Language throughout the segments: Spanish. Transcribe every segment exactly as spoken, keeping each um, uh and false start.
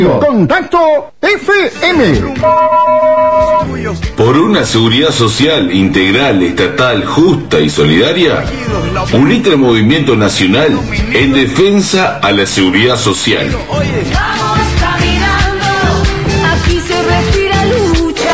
Contacto F M. Por una seguridad social integral, estatal, justa y solidaria, unite al movimiento nacional en defensa a la seguridad social. Vamos caminando, aquí se respira lucha.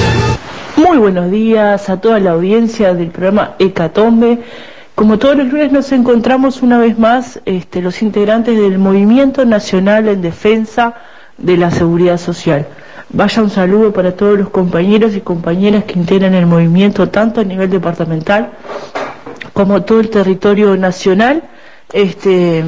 Muy buenos días a toda la audiencia del programa Hecatombe. Como todos los lunes nos encontramos una vez más este, los integrantes del Movimiento Nacional en Defensa de la Seguridad Social. Vaya un saludo para todos los compañeros y compañeras que integran el movimiento, tanto a nivel departamental como todo el territorio nacional. Este,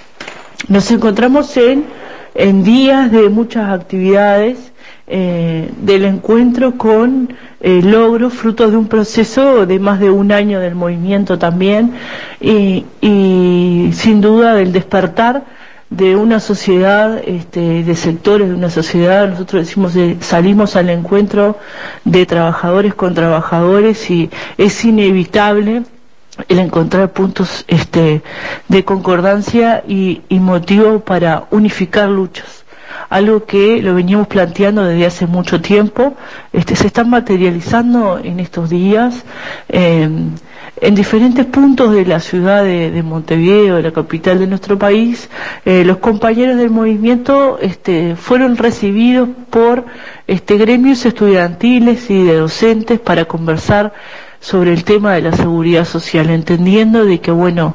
nos encontramos en, en días de muchas actividades, eh, del encuentro con eh, logros, frutos de un proceso de más de un año del movimiento también, y, y sin duda del despertar de una sociedad, este, de sectores de una sociedad. Nosotros decimos que salimos al encuentro de trabajadores con trabajadores y es inevitable el encontrar puntos este, de concordancia y, y motivo para unificar luchas. Algo que lo veníamos planteando desde hace mucho tiempo, este, se está materializando en estos días, eh, en diferentes puntos de la ciudad de, de Montevideo, de la capital de nuestro país. Eh, los compañeros del movimiento este, fueron recibidos por este, gremios estudiantiles y de docentes para conversar sobre el tema de la seguridad social, entendiendo de que, bueno,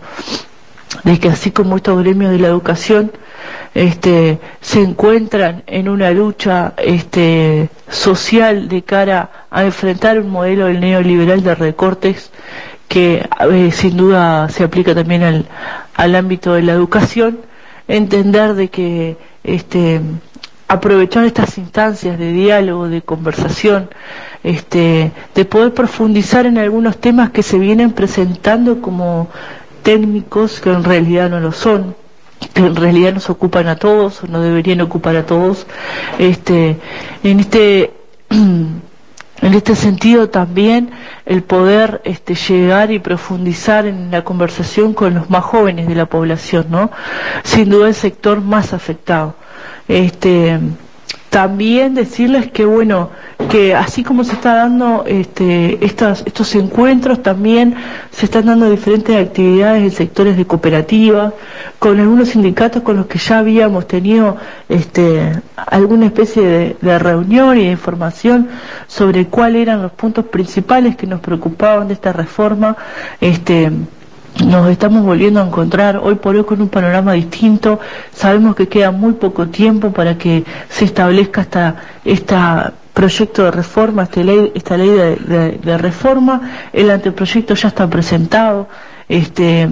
de que así como estos gremios de la educación este, se encuentran en una lucha este, social de cara a enfrentar un modelo del neoliberal de recortes que eh, sin duda se aplica también al, al ámbito de la educación, entender de que este, aprovechar estas instancias de diálogo, de conversación, este, de poder profundizar en algunos temas que se vienen presentando como técnicos que en realidad no lo son, que en realidad nos ocupan a todos o no deberían ocupar a todos. Este, en este en este sentido también el poder este, llegar y profundizar en la conversación con los más jóvenes de la población, ¿no? Sin duda el sector más afectado. Este, también decirles que bueno, que así como se está dando este, estas, estos encuentros, también se están dando diferentes actividades en sectores de cooperativa, con algunos sindicatos con los que ya habíamos tenido este, alguna especie de, de reunión y de información sobre cuáles eran los puntos principales que nos preocupaban de esta reforma. Este, Nos estamos volviendo a encontrar hoy por hoy con un panorama distinto. Sabemos que queda muy poco tiempo para que se establezca esta, esta proyecto de reforma, esta ley, esta ley de, de, de reforma. El anteproyecto ya está presentado. Este,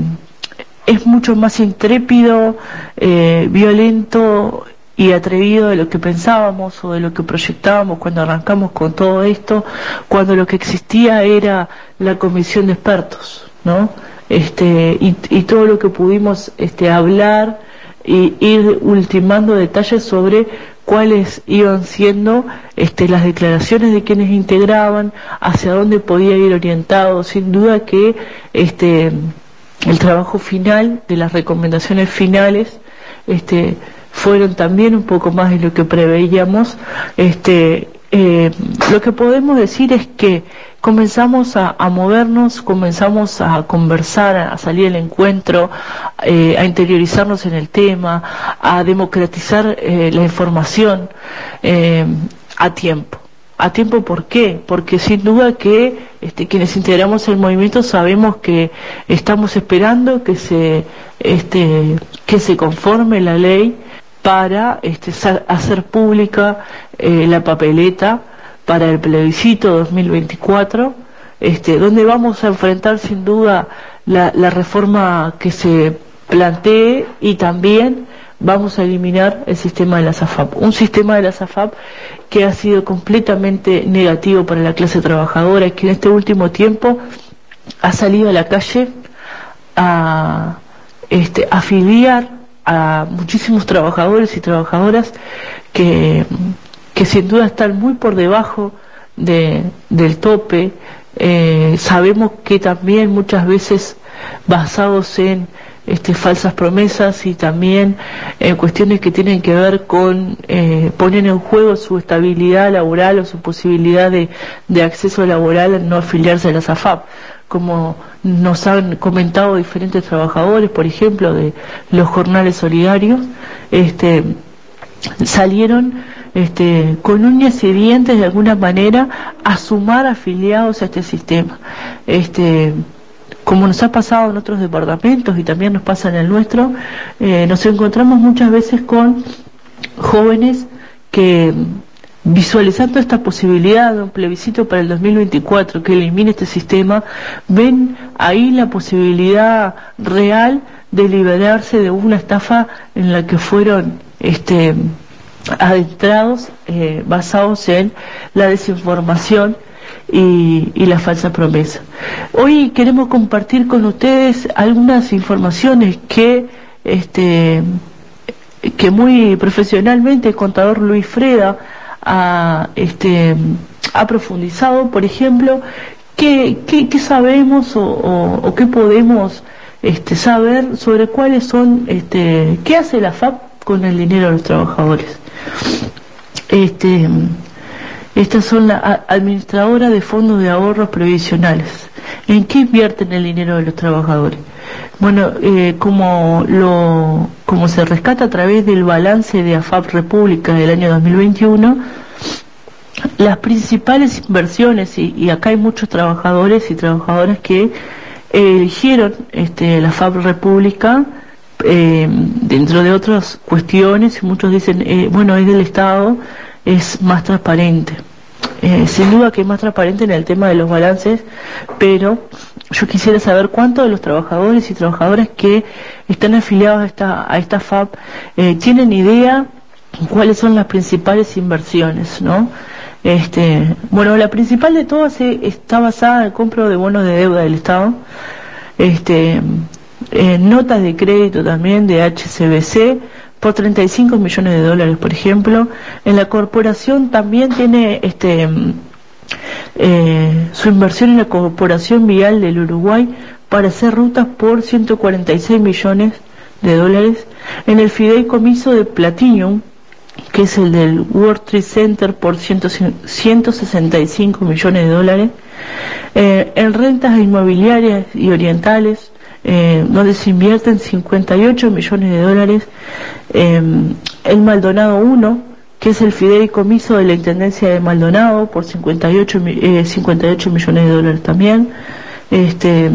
es mucho más intrépido, eh, violento y atrevido de lo que pensábamos o de lo que proyectábamos cuando arrancamos con todo esto, cuando lo que existía era la comisión de expertos, ¿no? Este, y, y todo lo que pudimos este, hablar y ir ultimando detalles sobre cuáles iban siendo este, las declaraciones de quienes integraban, hacia dónde podía ir orientado. Sin duda que este, el trabajo final de las recomendaciones finales este, fueron también un poco más de lo que preveíamos. Este, eh, lo que podemos decir es que comenzamos a, a movernos, comenzamos a conversar, a salir al encuentro, eh, a interiorizarnos en el tema, a democratizar eh, la información eh, a tiempo. ¿A tiempo por qué? Porque sin duda que este, quienes integramos el movimiento sabemos que estamos esperando que se, este, que se conforme la ley para este, hacer pública eh, la papeleta para el plebiscito dos mil veinticuatro, este, donde vamos a enfrentar sin duda la, la reforma que se plantee, y también vamos a eliminar el sistema de la SAFAP, un sistema de la SAFAP que ha sido completamente negativo para la clase trabajadora, que en este último tiempo ha salido a la calle a este, afiliar a muchísimos trabajadores y trabajadoras que que sin duda están muy por debajo de, del tope. Eh, sabemos que también muchas veces basados en este, falsas promesas y también eh, cuestiones que tienen que ver con eh, poner en juego su estabilidad laboral o su posibilidad de, de acceso laboral al no afiliarse a la SAFAP, como nos han comentado diferentes trabajadores, por ejemplo, de los jornales solidarios, este, salieron este, con uñas y dientes de alguna manera a sumar afiliados a este sistema. Este, como nos ha pasado en otros departamentos y también nos pasa en el nuestro, eh, nos encontramos muchas veces con jóvenes que, visualizando esta posibilidad de un plebiscito para el dos mil veinticuatro que elimine este sistema, ven ahí la posibilidad real de liberarse de una estafa en la que fueron este, adentrados, eh, basados en la desinformación y, y la falsa promesa. Hoy queremos compartir con ustedes algunas informaciones que este que muy profesionalmente el contador Luis Freda ha, este, ha profundizado. Por ejemplo, qué, qué, qué sabemos o, o, o qué podemos este, saber sobre cuáles son, este, qué hace la F A P con el dinero de los trabajadores. Este, estas son las administradoras de fondos de ahorros previsionales. ¿En qué invierten el dinero de los trabajadores? Bueno, eh, como lo como se rescata a través del balance de A F A P República del año dos mil veintiuno, las principales inversiones, y, y acá hay muchos trabajadores y trabajadoras que eh, eligieron este, la A F A P República eh, dentro de otras cuestiones, y muchos dicen, eh, bueno, es del Estado, es más transparente. Eh, sin duda que es más transparente en el tema de los balances, pero yo quisiera saber cuántos de los trabajadores y trabajadoras que están afiliados a esta, a esta F A P eh, tienen idea cuáles son las principales inversiones, ¿no? Este, bueno, la principal de todas eh, está basada en el compro de bonos de deuda del Estado, este, eh, notas de crédito también de H S B C, por treinta y cinco millones de dólares, por ejemplo. En la corporación también tiene este eh, su inversión en la Corporación Vial del Uruguay para hacer rutas por ciento cuarenta y seis millones de dólares. En el fideicomiso de Platinum, que es el del World Trade Center, por ciento sesenta y cinco millones de dólares. Eh, en rentas inmobiliarias y orientales, Eh, donde se invierten cincuenta y ocho millones de dólares. Eh, el Maldonado uno, que es el fideicomiso de la Intendencia de Maldonado, por cincuenta y ocho, eh, cincuenta y ocho millones de dólares también. Este,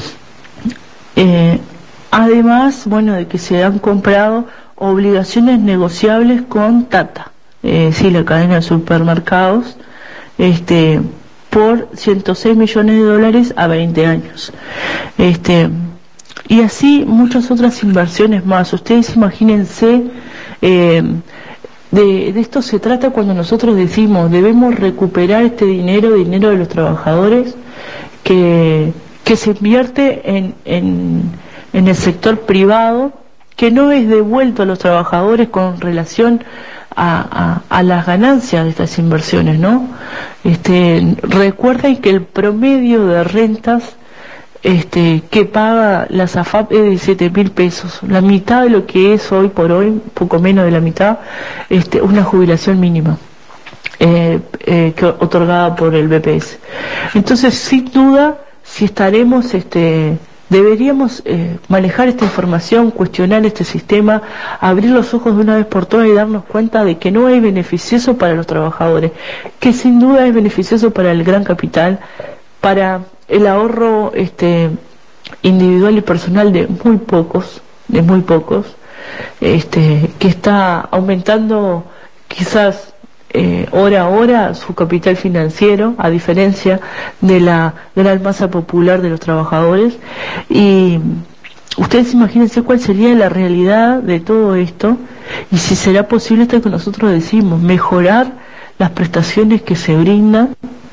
eh, además, bueno, de que se han comprado obligaciones negociables con Tata, eh, sí, la cadena de supermercados, este, por ciento seis millones de dólares a veinte años. Este, y así muchas otras inversiones más. Ustedes imagínense, eh, de, de esto se trata cuando nosotros decimos debemos recuperar este dinero, dinero de los trabajadores que, que se invierte en, en, en el sector privado, que no es devuelto a los trabajadores con relación a, a, a las ganancias de estas inversiones, ¿no? Este, recuerden que el promedio de rentas Este, que paga la SAFAP es de siete mil pesos, la mitad de lo que es hoy por hoy, poco menos de la mitad, este, una jubilación mínima eh, eh, que, otorgada por el B P S. Entonces, sin duda, si estaremos, este, deberíamos eh, manejar esta información, cuestionar este sistema, abrir los ojos de una vez por todas y darnos cuenta de que no es beneficioso para los trabajadores, que sin duda es beneficioso para el gran capital, para el ahorro este individual y personal de muy pocos, de muy pocos, este que está aumentando quizás eh, hora a hora su capital financiero, a diferencia de la gran masa popular de los trabajadores. Y ustedes imagínense cuál sería la realidad de todo esto y si será posible esto que nosotros decimos, mejorar las prestaciones que se brindan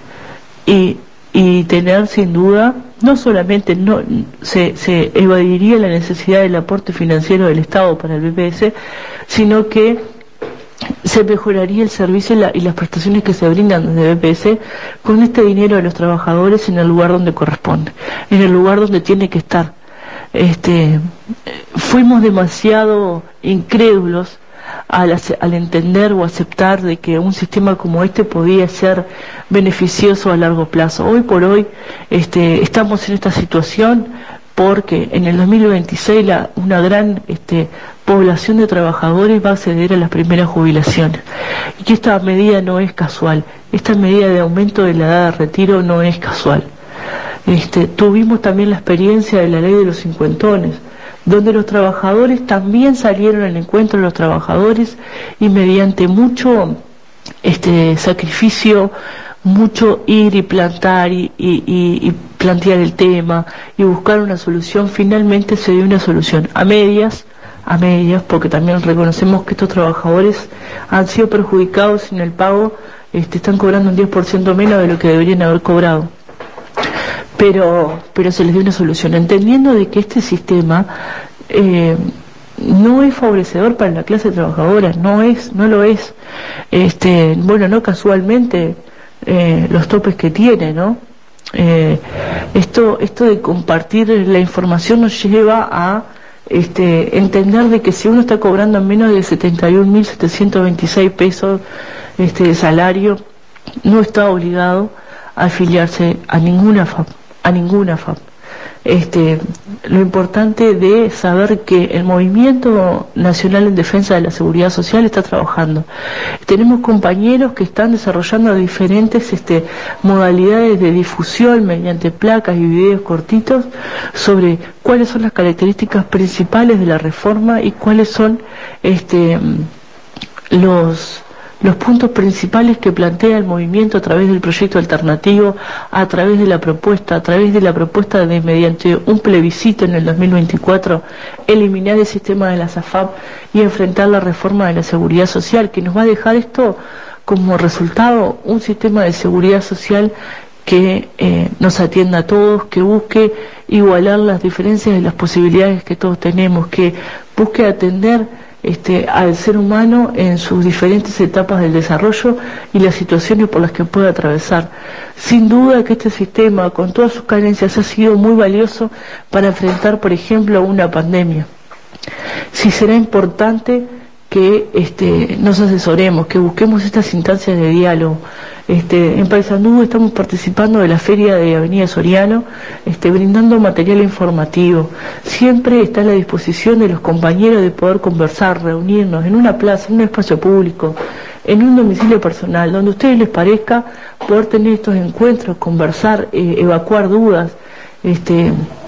y y tener sin duda, no solamente no se, se evadiría la necesidad del aporte financiero del Estado para el B P S, sino que se mejoraría el servicio y, la, y las prestaciones que se brindan desde B P S con este dinero de los trabajadores en el lugar donde corresponde, en el lugar donde tiene que estar. este, fuimos demasiado incrédulos al, al entender o aceptar de que un sistema como este podía ser beneficioso a largo plazo. Hoy por hoy este, estamos en esta situación porque en el dos mil veintiséis la, una gran este, población de trabajadores va a acceder a las primeras jubilaciones. Y que esta medida no es casual, esta medida de aumento de la edad de retiro no es casual. Este, tuvimos también la experiencia de la ley de los cincuentones, donde los trabajadores también salieron al encuentro de los trabajadores y mediante mucho este, sacrificio, mucho ir y plantar y, y, y, y plantear el tema y buscar una solución, finalmente se dio una solución a medias, a medias, porque también reconocemos que estos trabajadores han sido perjudicados en el pago, este, están cobrando un diez por ciento menos de lo que deberían haber cobrado. Pero, pero se les dio una solución, entendiendo de que este sistema eh, no es favorecedor para la clase trabajadora, no es, no lo es. Este, bueno, no casualmente eh, los topes que tiene, ¿no? Eh, esto, esto de compartir la información nos lleva a este, entender de que si uno está cobrando menos de setenta y un mil setecientos veintiséis pesos este, de salario, no está obligado a afiliarse a ninguna F A P, a ninguna F A P. Este, lo importante de saber que el Movimiento Nacional en Defensa de la Seguridad Social está trabajando. Tenemos compañeros que están desarrollando diferentes este, modalidades de difusión mediante placas y videos cortitos sobre cuáles son las características principales de la reforma y cuáles son este, los los puntos principales que plantea el movimiento a través del proyecto alternativo, a través de la propuesta, a través de la propuesta de mediante un plebiscito en el dos mil veinticuatro, eliminar el sistema de las A F A P y enfrentar la reforma de la seguridad social, que nos va a dejar esto como resultado un sistema de seguridad social que eh, nos atienda a todos, que busque igualar las diferencias y las posibilidades que todos tenemos, que busque atender Este, al ser humano en sus diferentes etapas del desarrollo y las situaciones por las que puede atravesar. Sin duda que este sistema, con todas sus carencias, ha sido muy valioso para enfrentar, por ejemplo, una pandemia. Sí será importante que este, nos asesoremos, que busquemos estas instancias de diálogo. Este, en Paysandú estamos participando de la feria de Avenida Soriano, este, brindando material informativo. Siempre está a la disposición de los compañeros de poder conversar, reunirnos en una plaza, en un espacio público, en un domicilio personal, donde a ustedes les parezca, poder tener estos encuentros, conversar, eh, evacuar dudas, este,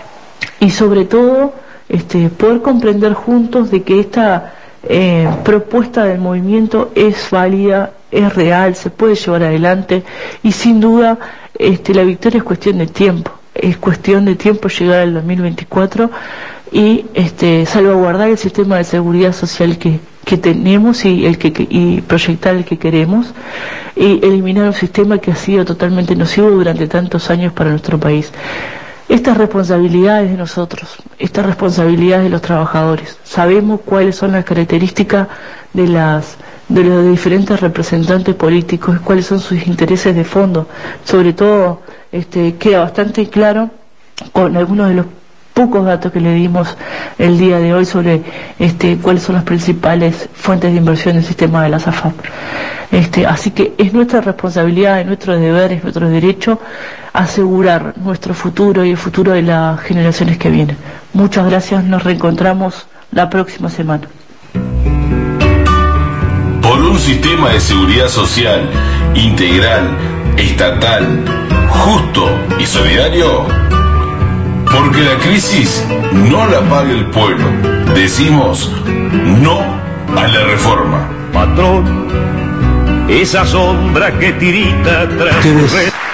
y sobre todo este, poder comprender juntos de que esta Eh, propuesta del movimiento es válida, es real, se puede llevar adelante y sin duda este, la victoria es cuestión de tiempo, es cuestión de tiempo llegar al dos mil veinticuatro y este, salvaguardar el sistema de seguridad social que, que tenemos y, el que, y proyectar el que queremos y eliminar un sistema que ha sido totalmente nocivo durante tantos años para nuestro país. Estas responsabilidades de nosotros, estas responsabilidades de los trabajadores, sabemos cuáles son las características de las de los diferentes representantes políticos, cuáles son sus intereses de fondo. Sobre todo este, queda bastante claro con algunos de los pocos datos que le dimos el día de hoy sobre este, cuáles son las principales fuentes de inversión del sistema de las A F A P. Este, así que es nuestra responsabilidad, es nuestro deber, es nuestro derecho asegurar nuestro futuro y el futuro de las generaciones que vienen. Muchas gracias, nos reencontramos la próxima semana. Por un sistema de seguridad social integral, estatal, justo y solidario. Porque la crisis no la paga el pueblo. Decimos no a la reforma. Patrón, esa sombra que tirita tras su red.